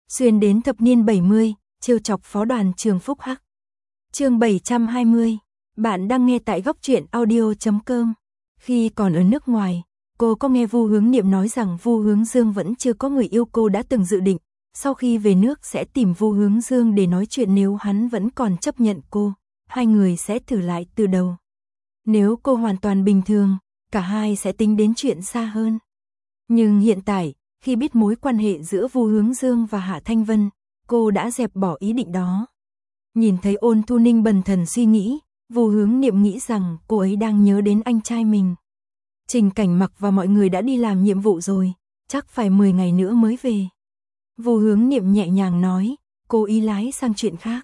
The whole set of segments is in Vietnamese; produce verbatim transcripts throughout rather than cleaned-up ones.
Xuyên đến thập niên bảy mươi, trêu chọc phó đoàn trường Phúc Hắc. Chương bảy trăm hai mươi. Bạn đang nghe tại góc truyện audio chấm com. Khi còn ở nước ngoài, cô có nghe Vu Hướng Niệm nói rằng Vu Hướng Dương vẫn chưa có người yêu. Cô đã từng dự định, sau khi về nước sẽ tìm Vu Hướng Dương để nói chuyện, nếu hắn vẫn còn chấp nhận cô, hai người sẽ thử lại từ đầu. Nếu cô hoàn toàn bình thường, cả hai sẽ tính đến chuyện xa hơn. Nhưng hiện tại, khi biết mối quan hệ giữa Vu Hướng Dương và Hạ Thanh Vân, cô đã dẹp bỏ ý định đó. Nhìn thấy Ôn Thu Ninh bần thần suy nghĩ, Vu Hướng Niệm nghĩ rằng cô ấy đang nhớ đến anh trai mình. Trình Cảnh Mặc và mọi người đã đi làm nhiệm vụ rồi, chắc phải mười ngày nữa mới về. Vu Hướng Niệm nhẹ nhàng nói, cô ý lái sang chuyện khác.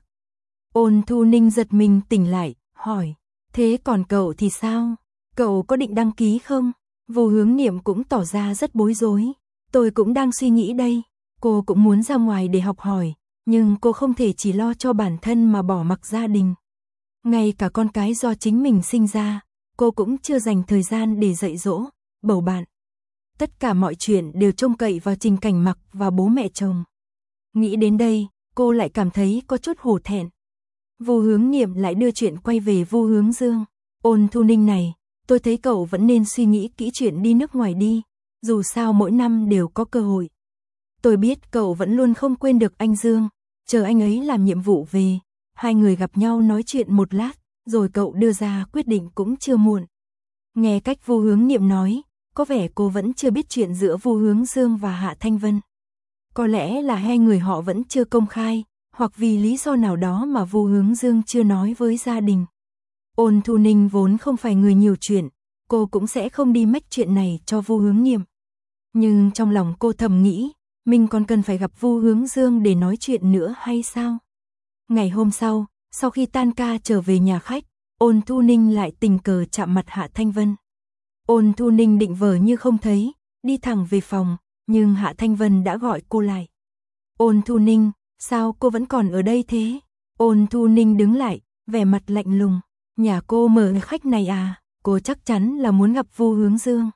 Ôn Thu Ninh giật mình tỉnh lại, hỏi, thế còn cậu thì sao? Cậu có định đăng ký không? Vu Hướng Niệm cũng tỏ ra rất bối rối. Tôi cũng đang suy nghĩ đây, cô cũng muốn ra ngoài để học hỏi, nhưng cô không thể chỉ lo cho bản thân mà bỏ mặc gia đình. Ngay cả con cái do chính mình sinh ra, cô cũng chưa dành thời gian để dạy dỗ, bầu bạn. Tất cả mọi chuyện đều trông cậy vào Trình Cảnh Mặc và bố mẹ chồng. Nghĩ đến đây, cô lại cảm thấy có chút hổ thẹn. Vu Hướng Niệm lại đưa chuyện quay về Vu Hướng Dương. Ôn Thu Ninh này, tôi thấy cậu vẫn nên suy nghĩ kỹ chuyện đi nước ngoài đi, dù sao mỗi năm đều có cơ hội. Tôi biết cậu vẫn luôn không quên được anh Dương, chờ anh ấy làm nhiệm vụ về, hai người gặp nhau nói chuyện một lát, rồi cậu đưa ra quyết định cũng chưa muộn. Nghe cách Vu Hướng Niệm nói, có vẻ cô vẫn chưa biết chuyện giữa Vu Hướng Dương và Hạ Thanh Vân. Có lẽ là hai người họ vẫn chưa công khai, hoặc vì lý do nào đó mà Vu Hướng Dương chưa nói với gia đình. Ôn Thu Ninh vốn không phải người nhiều chuyện, cô cũng sẽ không đi mách chuyện này cho Vu Hướng Niệm. Nhưng trong lòng cô thầm nghĩ, mình còn cần phải gặp Vu Hướng Dương để nói chuyện nữa hay sao? Ngày hôm sau, sau khi tan ca trở về nhà khách, Ôn Thu Ninh lại tình cờ chạm mặt Hạ Thanh Vân. Ôn Thu Ninh định vờ như không thấy, đi thẳng về phòng, nhưng Hạ Thanh Vân đã gọi cô lại. Ôn Thu Ninh, sao cô vẫn còn ở đây thế? Ôn Thu Ninh đứng lại, vẻ mặt lạnh lùng. Nhà cô mở khách này à? Cô chắc chắn là muốn gặp Vu Hướng Dương.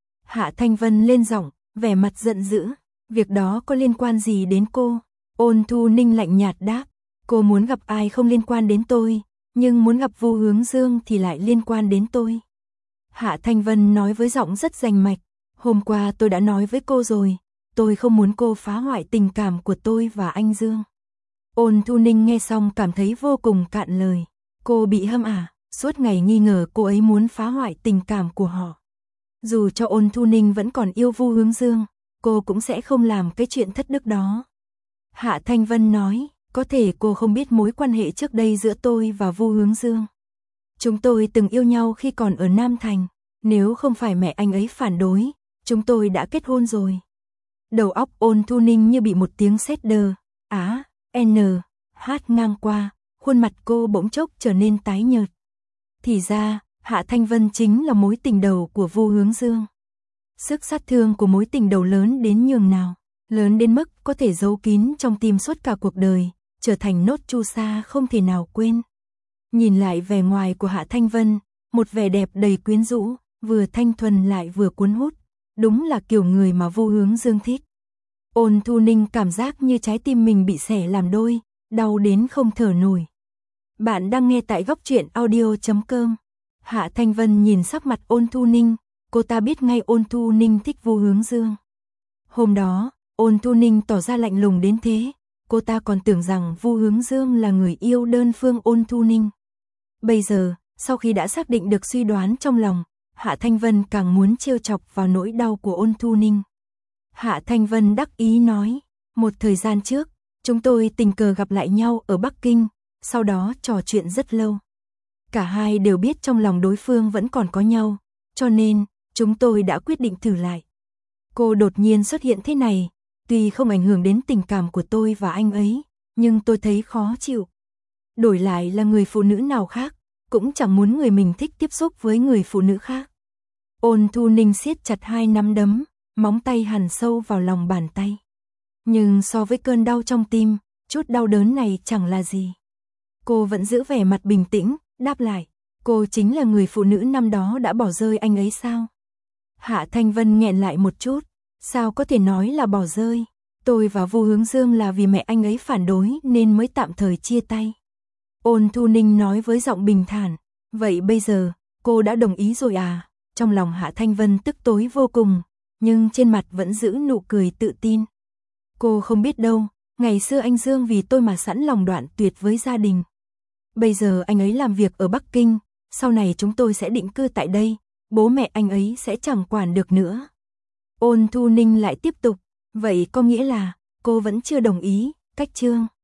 Hạ Thanh Vân lên giọng, vẻ mặt giận dữ. Việc đó có liên quan gì đến cô? Ôn Thu Ninh lạnh nhạt đáp. Cô muốn gặp ai không liên quan đến tôi, nhưng muốn gặp Vu Hướng Dương thì lại liên quan đến tôi. Hạ Thanh Vân nói với giọng rất rành mạch. Hôm qua tôi đã nói với cô rồi, tôi không muốn cô phá hoại tình cảm của tôi và anh Dương. Ôn Thu Ninh nghe xong cảm thấy vô cùng cạn lời. Cô bị hâm à? Suốt ngày nghi ngờ cô ấy muốn phá hoại tình cảm của họ. Dù cho Ôn Thu Ninh vẫn còn yêu Vu Hướng Dương, cô cũng sẽ không làm cái chuyện thất đức đó. Hạ Thanh Vân nói, có thể cô không biết mối quan hệ trước đây giữa tôi và Vu Hướng Dương. Chúng tôi từng yêu nhau khi còn ở Nam Thành, nếu không phải mẹ anh ấy phản đối, chúng tôi đã kết hôn rồi. Đầu óc Ôn Thu Ninh như bị một tiếng sét đờ, á, n, hát ngang qua, khuôn mặt cô bỗng chốc trở nên tái nhợt. Thì ra, Hạ Thanh Vân chính là mối tình đầu của Vu Hướng Dương. Sức sát thương của mối tình đầu lớn đến nhường nào, lớn đến mức có thể giấu kín trong tim suốt cả cuộc đời, trở thành nốt chu sa không thể nào quên. Nhìn lại vẻ ngoài của Hạ Thanh Vân, một vẻ đẹp đầy quyến rũ, vừa thanh thuần lại vừa cuốn hút, đúng là kiểu người mà Vu Hướng Dương thích. Ôn Thu Ninh cảm giác như trái tim mình bị xẻ làm đôi, đau đến không thở nổi. Bạn đang nghe tại góc truyện audio chấm com. Hạ Thanh Vân nhìn sắc mặt Ôn Thu Ninh, cô ta biết ngay Ôn Thu Ninh thích Vu Hướng Dương. Hôm đó, Ôn Thu Ninh tỏ ra lạnh lùng đến thế, cô ta còn tưởng rằng Vu Hướng Dương là người yêu đơn phương Ôn Thu Ninh. Bây giờ, sau khi đã xác định được suy đoán trong lòng, Hạ Thanh Vân càng muốn trêu chọc vào nỗi đau của Ôn Thu Ninh. Hạ Thanh Vân đắc ý nói, một thời gian trước, chúng tôi tình cờ gặp lại nhau ở Bắc Kinh, sau đó trò chuyện rất lâu. Cả hai đều biết trong lòng đối phương vẫn còn có nhau, cho nên, chúng tôi đã quyết định thử lại. Cô đột nhiên xuất hiện thế này, tuy không ảnh hưởng đến tình cảm của tôi và anh ấy, nhưng tôi thấy khó chịu. Đổi lại là người phụ nữ nào khác, cũng chẳng muốn người mình thích tiếp xúc với người phụ nữ khác. Ôn Thu Ninh siết chặt hai nắm đấm, móng tay hằn sâu vào lòng bàn tay. Nhưng so với cơn đau trong tim, chút đau đớn này chẳng là gì. Cô vẫn giữ vẻ mặt bình tĩnh, đáp lại, cô chính là người phụ nữ năm đó đã bỏ rơi anh ấy sao? Hạ Thanh Vân nghẹn lại một chút, sao có thể nói là bỏ rơi? Tôi và Vu Hướng Dương là vì mẹ anh ấy phản đối nên mới tạm thời chia tay. Ôn Thu Ninh nói với giọng bình thản. Vậy bây giờ, cô đã đồng ý rồi à? Trong lòng Hạ Thanh Vân tức tối vô cùng, nhưng trên mặt vẫn giữ nụ cười tự tin. Cô không biết đâu, ngày xưa anh Dương vì tôi mà sẵn lòng đoạn tuyệt với gia đình. Bây giờ anh ấy làm việc ở Bắc Kinh, sau này chúng tôi sẽ định cư tại đây, bố mẹ anh ấy sẽ chẳng quản được nữa. Ôn Thu Ninh lại tiếp tục, vậy có nghĩa là cô vẫn chưa đồng ý, Cách Trương.